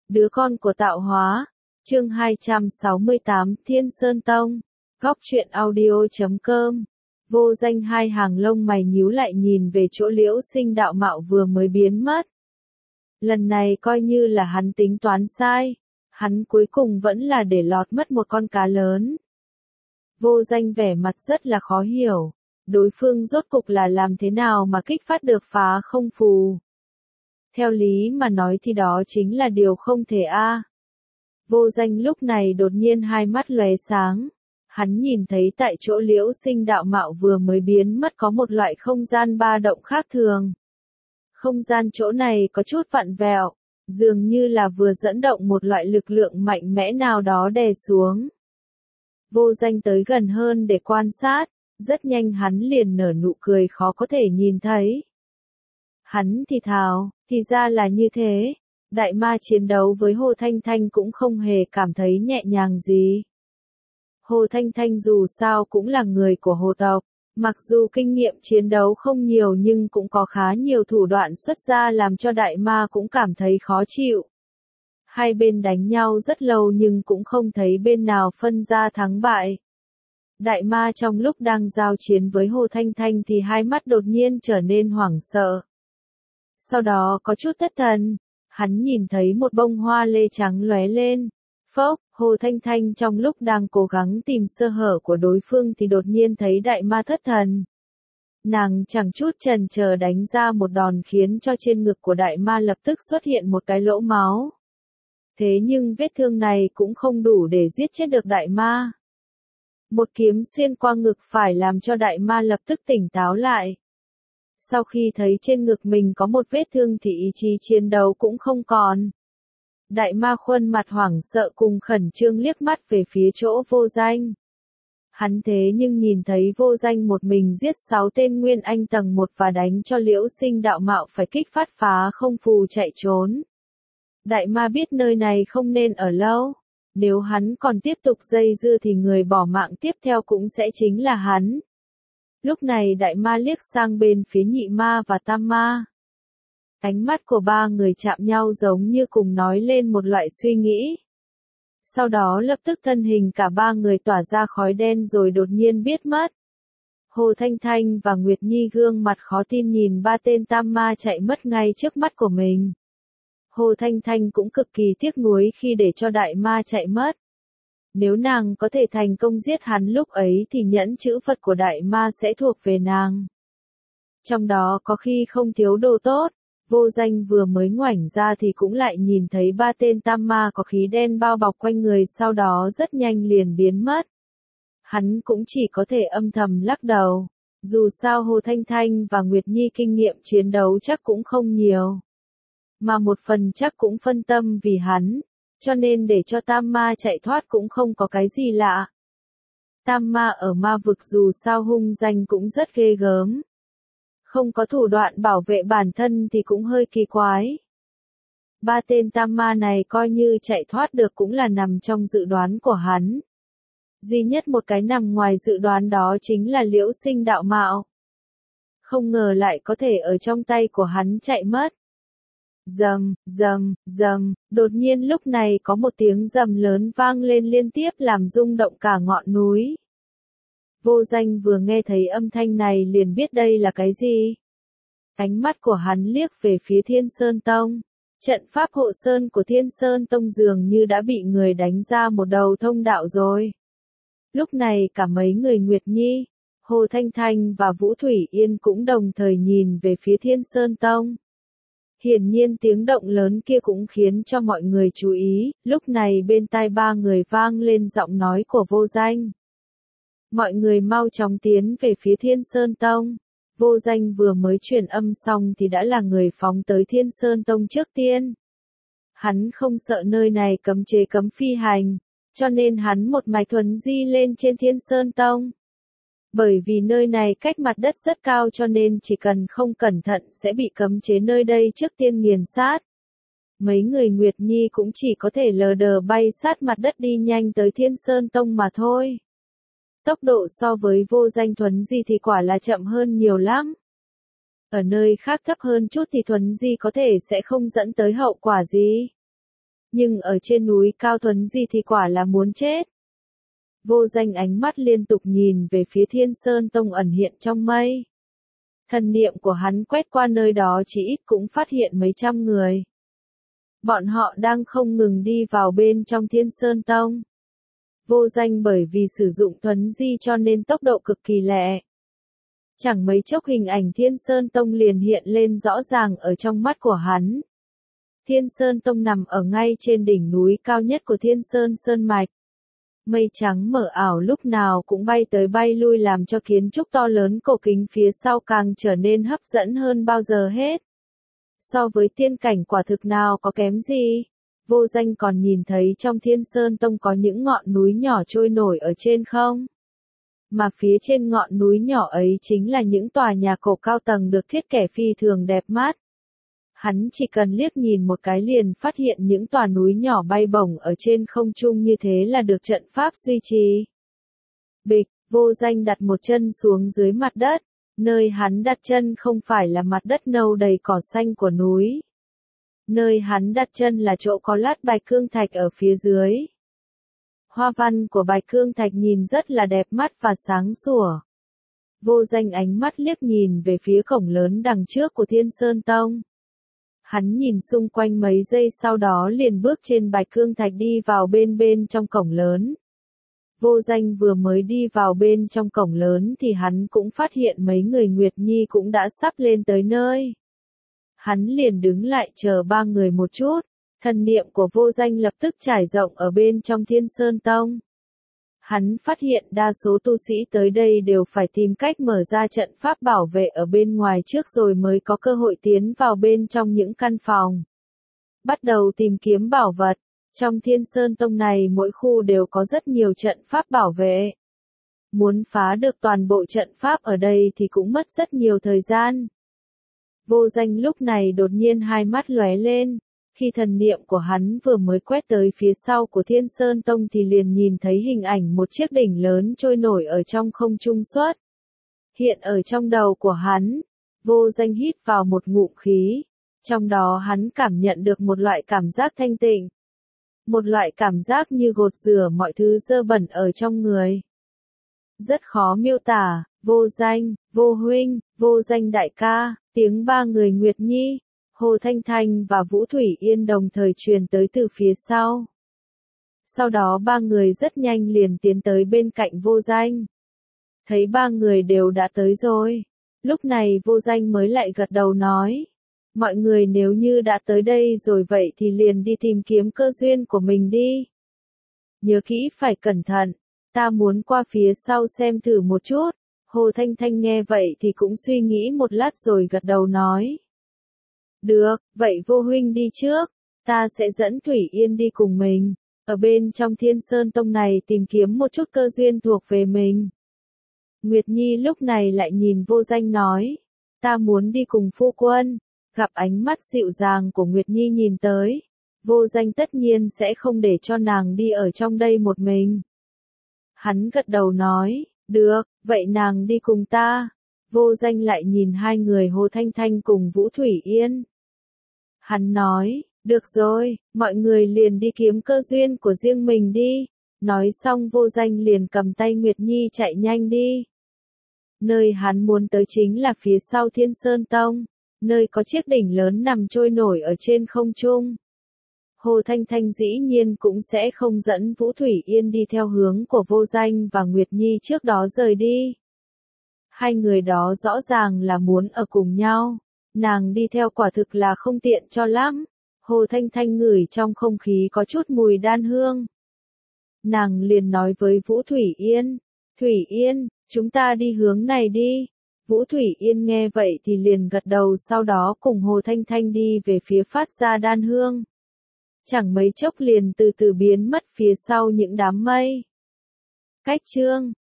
Đứa con của tạo hóa. Chương 268 Thiên Sơn Tông. Góc truyện audio.com. Vô Danh hai hàng lông mày nhíu lại nhìn về chỗ Liễu Sinh đạo mạo vừa mới biến mất. Lần này coi như là hắn tính toán sai. Hắn cuối cùng vẫn là để lọt mất một con cá lớn. Vô Danh vẻ mặt rất là khó hiểu. Đối phương rốt cục là làm thế nào mà kích phát được phá không phù. Theo lý mà nói thì đó chính là điều không thể a. Vô Danh lúc này đột nhiên hai mắt lóe sáng. Hắn nhìn thấy tại chỗ Liễu Sinh đạo mạo vừa mới biến mất có một loại không gian ba động khác thường. Không gian chỗ này có chút vặn vẹo, dường như là vừa dẫn động một loại lực lượng mạnh mẽ nào đó đè xuống. Vô Danh tới gần hơn để quan sát, rất nhanh hắn liền nở nụ cười khó có thể nhìn thấy. Hắn thì thào, thì ra là như thế. Đại ma chiến đấu với Hồ Thanh Thanh cũng không hề cảm thấy nhẹ nhàng gì. Hồ Thanh Thanh dù sao cũng là người của Hồ tộc, mặc dù kinh nghiệm chiến đấu không nhiều nhưng cũng có khá nhiều thủ đoạn xuất ra làm cho đại ma cũng cảm thấy khó chịu. Hai bên đánh nhau rất lâu nhưng cũng không thấy bên nào phân ra thắng bại. Đại ma trong lúc đang giao chiến với Hồ Thanh Thanh thì hai mắt đột nhiên trở nên hoảng sợ. Sau đó có chút thất thần, hắn nhìn thấy một bông hoa lê trắng lóe lên. Phốc, Hồ Thanh Thanh trong lúc đang cố gắng tìm sơ hở của đối phương thì đột nhiên thấy đại ma thất thần. Nàng chẳng chút chần chờ đánh ra một đòn khiến cho trên ngực của đại ma lập tức xuất hiện một cái lỗ máu. Thế nhưng vết thương này cũng không đủ để giết chết được đại ma. Một kiếm xuyên qua ngực phải làm cho đại ma lập tức tỉnh táo lại. Sau khi thấy trên ngực mình có một vết thương thì ý chí chiến đấu cũng không còn. Đại ma khuôn mặt hoảng sợ cùng khẩn trương liếc mắt về phía chỗ Vô Danh. Hắn thế nhưng nhìn thấy Vô Danh một mình giết 6 tên Nguyên Anh tầng 1 và đánh cho Liễu Sinh đạo mạo phải kích phát phá không phù chạy trốn. Đại ma biết nơi này không nên ở lâu. Nếu hắn còn tiếp tục dây dưa thì người bỏ mạng tiếp theo cũng sẽ chính là hắn. Lúc này đại ma liếc sang bên phía nhị ma và tam ma. Ánh mắt của ba người chạm nhau giống như cùng nói lên một loại suy nghĩ. Sau đó lập tức thân hình cả ba người tỏa ra khói đen rồi đột nhiên biến mất. Hồ Thanh Thanh và Nguyệt Nhi gương mặt khó tin nhìn ba tên tam ma chạy mất ngay trước mắt của mình. Hồ Thanh Thanh cũng cực kỳ tiếc nuối khi để cho đại ma chạy mất. Nếu nàng có thể thành công giết hắn lúc ấy thì nhẫn chữ Phật của đại ma sẽ thuộc về nàng. Trong đó có khi không thiếu đồ tốt. Vô Danh vừa mới ngoảnh ra thì cũng lại nhìn thấy ba tên tam ma có khí đen bao bọc quanh người sau đó rất nhanh liền biến mất. Hắn cũng chỉ có thể âm thầm lắc đầu. Dù sao Hồ Thanh Thanh và Nguyệt Nhi kinh nghiệm chiến đấu chắc cũng không nhiều. Mà một phần chắc cũng phân tâm vì hắn. Cho nên để cho tam ma chạy thoát cũng không có cái gì lạ. Tam ma ở ma vực dù sao hung danh cũng rất ghê gớm. Không có thủ đoạn bảo vệ bản thân thì cũng hơi kỳ quái. Ba tên tam ma này coi như chạy thoát được cũng là nằm trong dự đoán của hắn. Duy nhất một cái nằm ngoài dự đoán đó chính là Liễu Sinh đạo mạo. Không ngờ lại có thể ở trong tay của hắn chạy mất. Rầm, rầm, rầm, đột nhiên lúc này có một tiếng rầm lớn vang lên liên tiếp làm rung động cả ngọn núi. Vô Danh vừa nghe thấy âm thanh này liền biết đây là cái gì. Ánh mắt của hắn liếc về phía Thiên Sơn Tông. Trận pháp hộ sơn của Thiên Sơn Tông dường như đã bị người đánh ra một đầu thông đạo rồi. Lúc này cả mấy người Nguyệt Nhi, Hồ Thanh Thanh và Vũ Thủy Yên cũng đồng thời nhìn về phía Thiên Sơn Tông. Hiển nhiên tiếng động lớn kia cũng khiến cho mọi người chú ý, lúc này bên tai ba người vang lên giọng nói của Vô Danh. Mọi người mau chóng tiến về phía Thiên Sơn Tông. Vô Danh vừa mới truyền âm xong thì đã là người phóng tới Thiên Sơn Tông trước tiên. Hắn không sợ nơi này cấm chế cấm phi hành, cho nên hắn một mạch thuấn di lên trên Thiên Sơn Tông. Bởi vì nơi này cách mặt đất rất cao cho nên chỉ cần không cẩn thận sẽ bị cấm chế nơi đây trước tiên nghiền sát. Mấy người Nguyệt Nhi cũng chỉ có thể lờ đờ bay sát mặt đất đi nhanh tới Thiên Sơn Tông mà thôi. Tốc độ so với Vô Danh thuấn di thì quả là chậm hơn nhiều lắm. Ở nơi khác thấp hơn chút thì thuấn di có thể sẽ không dẫn tới hậu quả gì. Nhưng ở trên núi cao thuần di thì quả là muốn chết. Vô Danh ánh mắt liên tục nhìn về phía Thiên Sơn Tông ẩn hiện trong mây. Thần niệm của hắn quét qua nơi đó chỉ ít cũng phát hiện mấy trăm người. Bọn họ đang không ngừng đi vào bên trong Thiên Sơn Tông. Vô Danh bởi vì sử dụng thuấn di cho nên tốc độ cực kỳ lẹ. Chẳng mấy chốc hình ảnh Thiên Sơn Tông liền hiện lên rõ ràng ở trong mắt của hắn. Thiên Sơn Tông nằm ở ngay trên đỉnh núi cao nhất của Thiên Sơn Sơn Mạch. Mây trắng mờ ảo lúc nào cũng bay tới bay lui làm cho kiến trúc to lớn cổ kính phía sau càng trở nên hấp dẫn hơn bao giờ hết. So với tiên cảnh quả thực nào có kém gì. Vô Danh còn nhìn thấy trong Thiên Sơn Tông có những ngọn núi nhỏ trôi nổi ở trên không. Mà phía trên ngọn núi nhỏ ấy chính là những tòa nhà cổ cao tầng được thiết kế phi thường đẹp mắt. Hắn chỉ cần liếc nhìn một cái liền phát hiện những tòa núi nhỏ bay bổng ở trên không trung như thế là được trận pháp duy trì. Bịch, Vô Danh đặt một chân xuống dưới mặt đất, nơi hắn đặt chân không phải là mặt đất nâu đầy cỏ xanh của núi. Nơi hắn đặt chân là chỗ có lát bạch cương thạch ở phía dưới. Hoa văn của bạch cương thạch nhìn rất là đẹp mắt và sáng sủa. Vô Danh ánh mắt liếc nhìn về phía cổng lớn đằng trước của Thiên Sơn Tông. Hắn nhìn xung quanh mấy giây sau đó liền bước trên bạch cương thạch đi vào bên trong cổng lớn. Vô Danh vừa mới đi vào bên trong cổng lớn thì hắn cũng phát hiện mấy người Nguyệt Nhi cũng đã sắp lên tới nơi. Hắn liền đứng lại chờ ba người một chút, thần niệm của Vô Danh lập tức trải rộng ở bên trong Thiên Sơn Tông. Hắn phát hiện đa số tu sĩ tới đây đều phải tìm cách mở ra trận pháp bảo vệ ở bên ngoài trước rồi mới có cơ hội tiến vào bên trong những căn phòng. Bắt đầu tìm kiếm bảo vật. Trong Thiên Sơn Tông này mỗi khu đều có rất nhiều trận pháp bảo vệ. Muốn phá được toàn bộ trận pháp ở đây thì cũng mất rất nhiều thời gian. Vô Danh lúc này đột nhiên hai mắt lóe lên. Khi thần niệm của hắn vừa mới quét tới phía sau của Thiên Sơn Tông thì liền nhìn thấy hình ảnh một chiếc đỉnh lớn trôi nổi ở trong không trung xuất. Hiện ở trong đầu của hắn, Vô Danh hít vào một ngụm khí. Trong đó hắn cảm nhận được một loại cảm giác thanh tịnh. Một loại cảm giác như gột rửa mọi thứ dơ bẩn ở trong người. Rất khó miêu tả, Vô Danh, Vô Huynh, Vô Danh đại ca, tiếng ba người Nguyệt Nhi, Hồ Thanh Thanh và Vũ Thủy Yên đồng thời truyền tới từ phía sau. Sau đó ba người rất nhanh liền tiến tới bên cạnh Vô Danh. Thấy ba người đều đã tới rồi. Lúc này Vô Danh mới lại gật đầu nói. Mọi người nếu như đã tới đây rồi vậy thì liền đi tìm kiếm cơ duyên của mình đi. Nhớ kỹ phải cẩn thận, ta muốn qua phía sau xem thử một chút. Hồ Thanh Thanh nghe vậy thì cũng suy nghĩ một lát rồi gật đầu nói. Được, vậy Vô Huynh đi trước, ta sẽ dẫn Thủy Yên đi cùng mình, ở bên trong Thiên Sơn Tông này tìm kiếm một chút cơ duyên thuộc về mình. Nguyệt Nhi lúc này lại nhìn Vô Danh nói, ta muốn đi cùng phu quân. Gặp ánh mắt dịu dàng của Nguyệt Nhi nhìn tới, Vô Danh tất nhiên sẽ không để cho nàng đi ở trong đây một mình. Hắn gật đầu nói, được, vậy nàng đi cùng ta. Vô Danh lại nhìn hai người Hồ Thanh Thanh cùng Vũ Thủy Yên. Hắn nói, được rồi, mọi người liền đi kiếm cơ duyên của riêng mình đi. Nói xong Vô Danh liền cầm tay Nguyệt Nhi chạy nhanh đi. Nơi hắn muốn tới chính là phía sau Thiên Sơn Tông. Nơi có chiếc đỉnh lớn nằm trôi nổi ở trên không trung. Hồ Thanh Thanh dĩ nhiên cũng sẽ không dẫn Vũ Thủy Yên đi theo hướng của Vô Danh và Nguyệt Nhi trước đó rời đi. Hai người đó rõ ràng là muốn ở cùng nhau. Nàng đi theo quả thực là không tiện cho lắm. Hồ Thanh Thanh ngửi trong không khí có chút mùi đan hương. Nàng liền nói với Vũ Thủy Yên. Thủy Yên, chúng ta đi hướng này đi. Vũ Thủy Yên nghe vậy thì liền gật đầu sau đó cùng Hồ Thanh Thanh đi về phía phát ra đan hương. Chẳng mấy chốc liền từ từ biến mất phía sau những đám mây. Cách chương